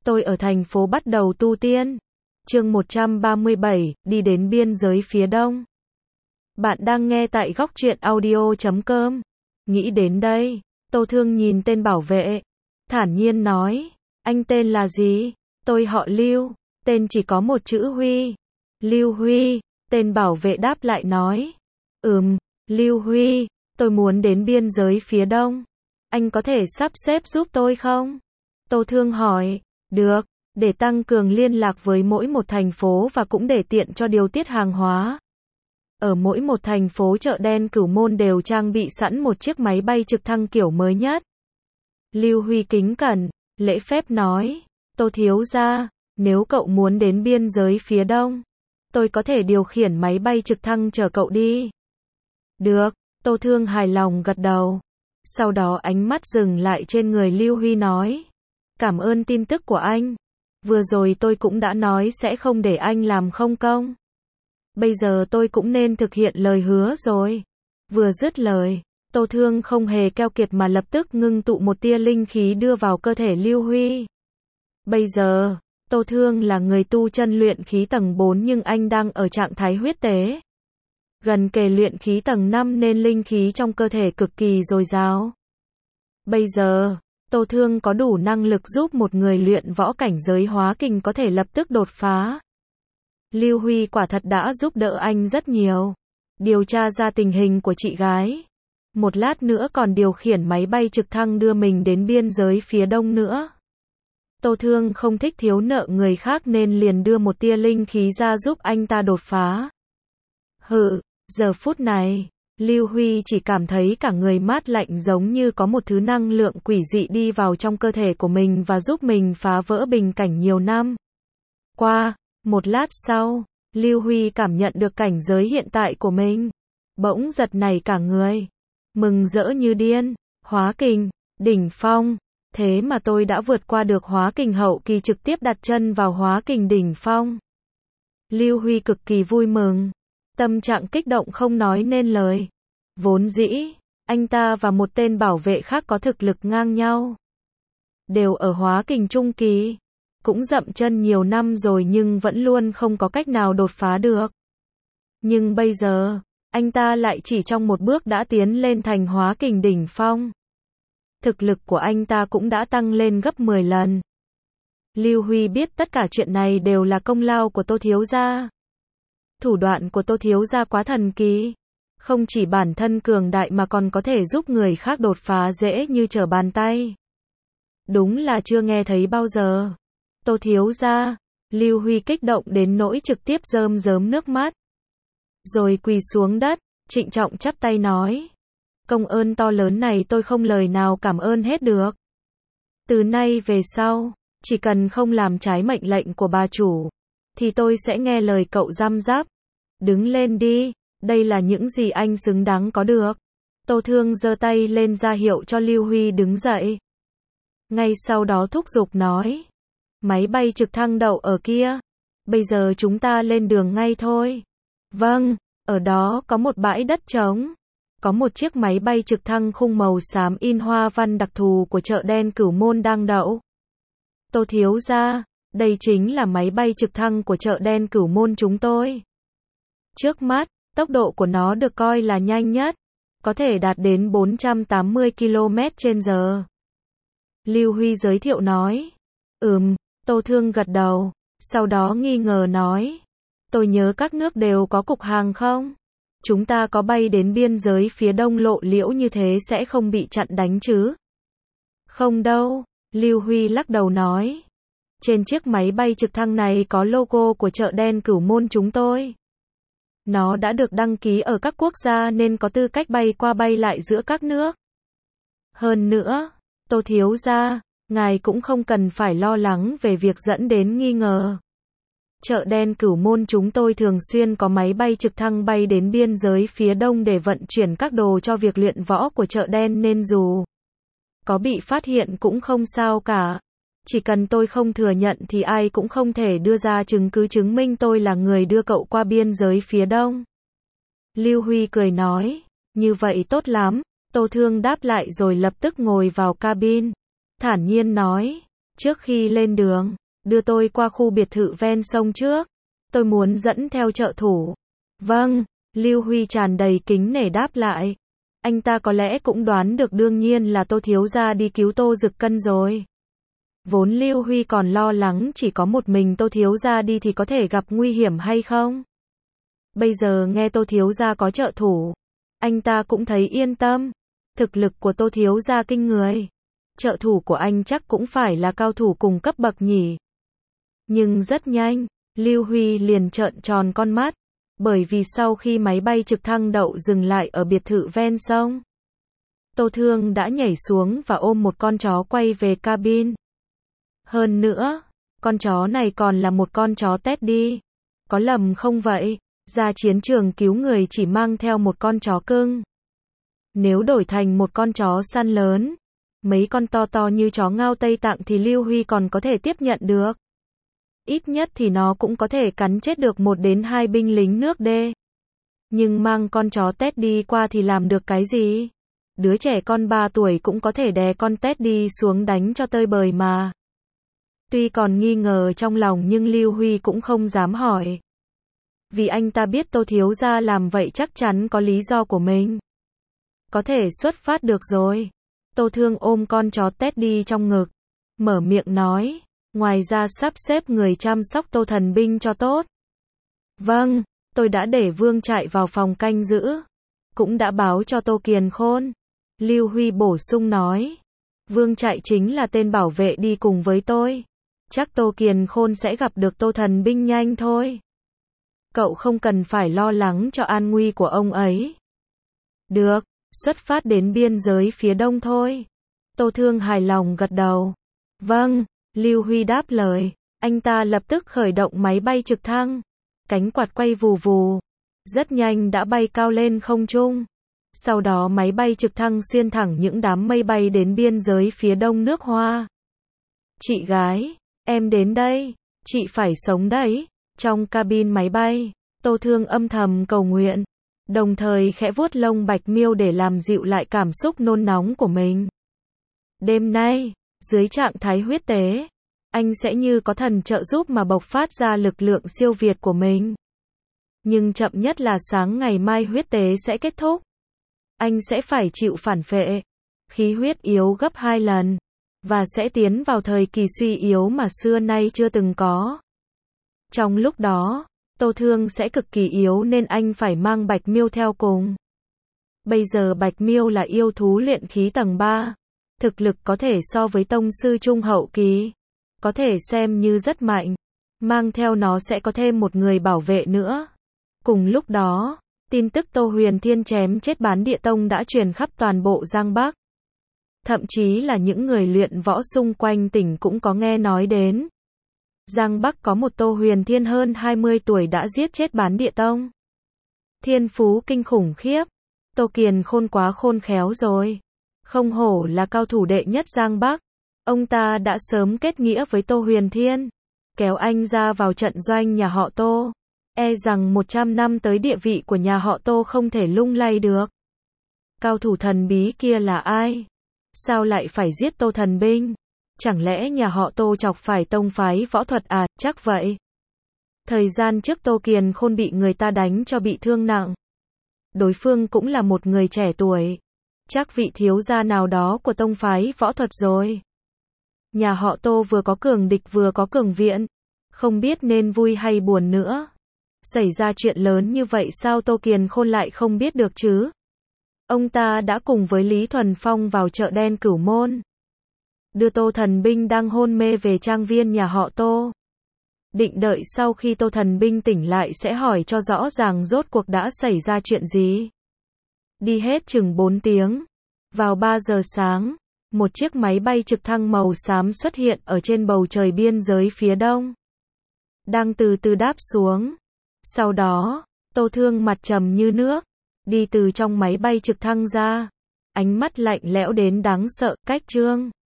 Tôi ở thành phố bắt đầu tu tiên. Chương 137, đi đến biên giới phía đông. Bạn đang nghe tại góc truyện audio.com. Nghĩ đến đây, Tô Thương nhìn tên bảo vệ, thản nhiên nói, anh tên là gì? Tôi họ Lưu, tên chỉ có một chữ Huy. Lưu Huy, tên bảo vệ đáp lại nói. Lưu Huy, tôi muốn đến biên giới phía đông. Anh có thể sắp xếp giúp tôi không? Tô Thương hỏi. Được, để tăng cường liên lạc với mỗi một thành phố và cũng để tiện cho điều tiết hàng hóa. Ở mỗi một thành phố chợ đen Cửu Môn đều trang bị sẵn một chiếc máy bay trực thăng kiểu mới nhất. Lưu Huy kính cẩn, lễ phép nói, Tô thiếu gia, nếu cậu muốn đến biên giới phía đông, tôi có thể điều khiển máy bay trực thăng chở cậu đi. Được, Tô Thương hài lòng gật đầu. Sau đó ánh mắt dừng lại trên người Lưu Huy nói, cảm ơn tin tức của anh. Vừa rồi tôi cũng đã nói sẽ không để anh làm không công. Bây giờ tôi cũng nên thực hiện lời hứa rồi. Vừa dứt lời, Tô Thương không hề keo kiệt mà lập tức ngưng tụ một tia linh khí đưa vào cơ thể Lưu Huy. Bây giờ, Tô Thương là người tu chân luyện khí tầng 4 nhưng anh đang ở trạng thái huyết tế. Gần kề luyện khí tầng 5 nên linh khí trong cơ thể cực kỳ dồi dào. Bây giờ, Tô Thương có đủ năng lực giúp một người luyện võ cảnh giới hóa kình có thể lập tức đột phá. Lưu Huy quả thật đã giúp đỡ anh rất nhiều. Điều tra ra tình hình của chị gái. Một lát nữa còn điều khiển máy bay trực thăng đưa mình đến biên giới phía đông nữa. Tô Thương không thích thiếu nợ người khác nên liền đưa một tia linh khí ra giúp anh ta đột phá. Giờ phút này, Lưu Huy chỉ cảm thấy cả người mát lạnh giống như có một thứ năng lượng quỷ dị đi vào trong cơ thể của mình và giúp mình phá vỡ bình cảnh nhiều năm. Một lát sau, Lưu Huy cảm nhận được cảnh giới hiện tại của mình. Bỗng giật nảy cả người. Mừng rỡ như điên. Hóa kình, đỉnh phong. Thế mà tôi đã vượt qua được hóa kình hậu kỳ trực tiếp đặt chân vào hóa kình đỉnh phong. Lưu Huy cực kỳ vui mừng. Tâm trạng kích động không nói nên lời. Vốn dĩ, anh ta và một tên bảo vệ khác có thực lực ngang nhau. Đều ở hóa kình trung kỳ. Cũng dậm chân nhiều năm rồi nhưng vẫn luôn không có cách nào đột phá được. Nhưng bây giờ, anh ta lại chỉ trong một bước đã tiến lên thành hóa kình đỉnh phong. Thực lực của anh ta cũng đã tăng lên gấp 10 lần. Lưu Huy biết tất cả chuyện này đều là công lao của Tô thiếu gia. Thủ đoạn của Tô thiếu gia quá thần kỳ. Không chỉ bản thân cường đại mà còn có thể giúp người khác đột phá dễ như trở bàn tay. Đúng là chưa nghe thấy bao giờ. Tô thiếu gia, Lưu Huy kích động đến nỗi trực tiếp rơm rớm nước mắt. Rồi quỳ xuống đất, trịnh trọng chắp tay nói. Công ơn to lớn này tôi không lời nào cảm ơn hết được. Từ nay về sau, chỉ cần không làm trái mệnh lệnh của bà chủ, thì tôi sẽ nghe lời cậu răm rắp. Đứng lên đi, đây là những gì anh xứng đáng có được. Tô Thương giơ tay lên ra hiệu cho Lưu Huy đứng dậy. Ngay sau đó thúc giục nói. Máy bay trực thăng đậu ở kia. Bây giờ chúng ta lên đường ngay thôi. Vâng, ở đó có một bãi đất trống. Có một chiếc máy bay trực thăng khung màu xám in hoa văn đặc thù của chợ đen Cửu Môn đang đậu. Tô thiếu gia, đây chính là máy bay trực thăng của chợ đen Cửu Môn chúng tôi. Trước mắt, tốc độ của nó được coi là nhanh nhất. Có thể đạt đến 480 km/h. Lưu Huy giới thiệu nói. Tô Thương gật đầu, sau đó nghi ngờ nói. Tôi nhớ các nước đều có cục hàng không? Chúng ta có bay đến biên giới phía đông lộ liễu như thế sẽ không bị chặn đánh chứ? Không đâu, Lưu Huy lắc đầu nói. Trên chiếc máy bay trực thăng này có logo của chợ đen Cửu Môn chúng tôi. Nó đã được đăng ký ở các quốc gia nên có tư cách bay qua bay lại giữa các nước. Hơn nữa, Tô thiếu gia, ngài cũng không cần phải lo lắng về việc dẫn đến nghi ngờ. Chợ đen Cửu Môn chúng tôi thường xuyên có máy bay trực thăng bay đến biên giới phía đông để vận chuyển các đồ cho việc luyện võ của chợ đen nên dù có bị phát hiện cũng không sao cả. Chỉ cần tôi không thừa nhận thì ai cũng không thể đưa ra chứng cứ chứng minh tôi là người đưa cậu qua biên giới phía đông. Lưu Huy cười nói, như vậy tốt lắm. Tô Thương đáp lại rồi lập tức ngồi vào cabin. Thản nhiên nói, Trước khi lên đường, đưa tôi qua khu biệt thự ven sông trước. Tôi muốn dẫn theo trợ thủ. Vâng, Lưu Huy tràn đầy kính nể đáp lại. Anh ta có lẽ cũng đoán được đương nhiên là Tô thiếu gia đi cứu Tô Dực Cân rồi. Vốn Lưu Huy còn lo lắng chỉ có một mình Tô thiếu gia đi thì có thể gặp nguy hiểm hay không. Bây giờ nghe Tô thiếu gia có trợ thủ, anh ta cũng thấy yên tâm. Thực lực của Tô thiếu gia kinh người. Trợ thủ của anh chắc cũng phải là cao thủ cùng cấp bậc nhỉ. Nhưng rất nhanh, Lưu Huy liền trợn tròn con mắt. Bởi vì sau khi máy bay trực thăng đậu dừng lại ở biệt thự ven sông, Tô Thương đã nhảy xuống và ôm một con chó quay về cabin. Hơn nữa, con chó này còn là một con chó Teddy. Có lầm không vậy? Ra chiến trường cứu người chỉ mang theo một con chó cưng. Nếu đổi thành một con chó săn lớn, mấy con to to như chó Ngao Tây Tạng thì Lưu Huy còn có thể tiếp nhận được. Ít nhất thì nó cũng có thể cắn chết được 1 đến 2 binh lính nước đê. Nhưng mang con chó Teddy qua thì làm được cái gì? Đứa trẻ con 3 tuổi cũng có thể đè con Teddy xuống đánh cho tơi bời mà. Tuy còn nghi ngờ trong lòng nhưng Lưu Huy cũng không dám hỏi. Vì anh ta biết Tô thiếu gia làm vậy chắc chắn có lý do của mình. Có thể xuất phát được rồi. Tô Thương ôm con chó Teddy trong ngực, mở miệng nói. Ngoài ra sắp xếp người chăm sóc Tô thần binh cho tốt. Vâng, tôi đã để Vương Trại vào phòng canh giữ. Cũng đã báo cho Tô Kiền Khôn. Lưu Huy bổ sung nói. Vương Trại chính là tên bảo vệ đi cùng với tôi. Chắc Tô Kiền Khôn sẽ gặp được Tô thần binh nhanh thôi. Cậu không cần phải lo lắng cho an nguy của ông ấy. Được, xuất phát đến biên giới phía đông thôi. Tô Thương hài lòng gật đầu. Vâng. Lưu Huy đáp lời, anh ta lập tức khởi động máy bay trực thăng. Cánh quạt quay vù vù, rất nhanh đã bay cao lên không trung. Sau đó máy bay trực thăng xuyên thẳng những đám mây bay đến biên giới phía đông nước Hoa. Chị gái, em đến đây, chị phải sống đấy. Trong cabin máy bay, Tô Thương âm thầm cầu nguyện, đồng thời khẽ vuốt lông Bạch Miêu để làm dịu lại cảm xúc nôn nóng của mình. Đêm nay, dưới trạng thái huyết tế, anh sẽ như có thần trợ giúp mà bộc phát ra lực lượng siêu việt của mình. Nhưng chậm nhất là sáng ngày mai huyết tế sẽ kết thúc. Anh sẽ phải chịu phản phệ, khí huyết yếu gấp 2 lần, và sẽ tiến vào thời kỳ suy yếu mà xưa nay chưa từng có. Trong lúc đó, Tô Thương sẽ cực kỳ yếu nên anh phải mang Bạch Miêu theo cùng. Bây giờ Bạch Miêu là yêu thú luyện khí tầng 3. Thực lực có thể so với tông sư trung hậu kỳ. Có thể xem như rất mạnh. Mang theo nó sẽ có thêm một người bảo vệ nữa. Cùng lúc đó, tin tức Tô Huyền Thiên chém chết Bán Địa Tông đã truyền khắp toàn bộ Giang Bắc. Thậm chí là những người luyện võ xung quanh tỉnh cũng có nghe nói đến. Giang Bắc có một Tô Huyền Thiên hơn 20 tuổi đã giết chết Bán Địa Tông. Thiên phú kinh khủng khiếp. Tô Kiền Khôn quá khôn khéo rồi. Không hổ là cao thủ đệ nhất Giang Bắc. Ông ta đã sớm kết nghĩa với Tô Huyền Thiên. Kéo anh ra vào trận doanh nhà họ Tô. E rằng 100 năm tới địa vị của nhà họ Tô không thể lung lay được. Cao thủ thần bí kia là ai? Sao lại phải giết Tô thần binh? Chẳng lẽ nhà họ Tô chọc phải tông phái võ thuật à? Chắc vậy. Thời gian trước Tô Kiền Khôn bị người ta đánh cho bị thương nặng. Đối phương cũng là một người trẻ tuổi. Chắc vị thiếu gia nào đó của tông phái võ thuật rồi. Nhà họ Tô vừa có cường địch vừa có cường viện. Không biết nên vui hay buồn nữa. Xảy ra chuyện lớn như vậy sao Tô Kiền Khôn lại không biết được chứ? Ông ta đã cùng với Lý Thuần Phong vào chợ đen Cửu Môn. Đưa Tô thần binh đang hôn mê về trang viên nhà họ Tô. Định đợi sau khi Tô thần binh tỉnh lại sẽ hỏi cho rõ ràng rốt cuộc đã xảy ra chuyện gì. Đi hết chừng 4 tiếng. Vào 3 giờ sáng, một chiếc máy bay trực thăng màu xám xuất hiện ở trên bầu trời biên giới phía đông. Đang từ từ đáp xuống. Sau đó, Tô Thương mặt trầm như nước, đi từ trong máy bay trực thăng ra. Ánh mắt lạnh lẽo đến đáng sợ, Cách Trương.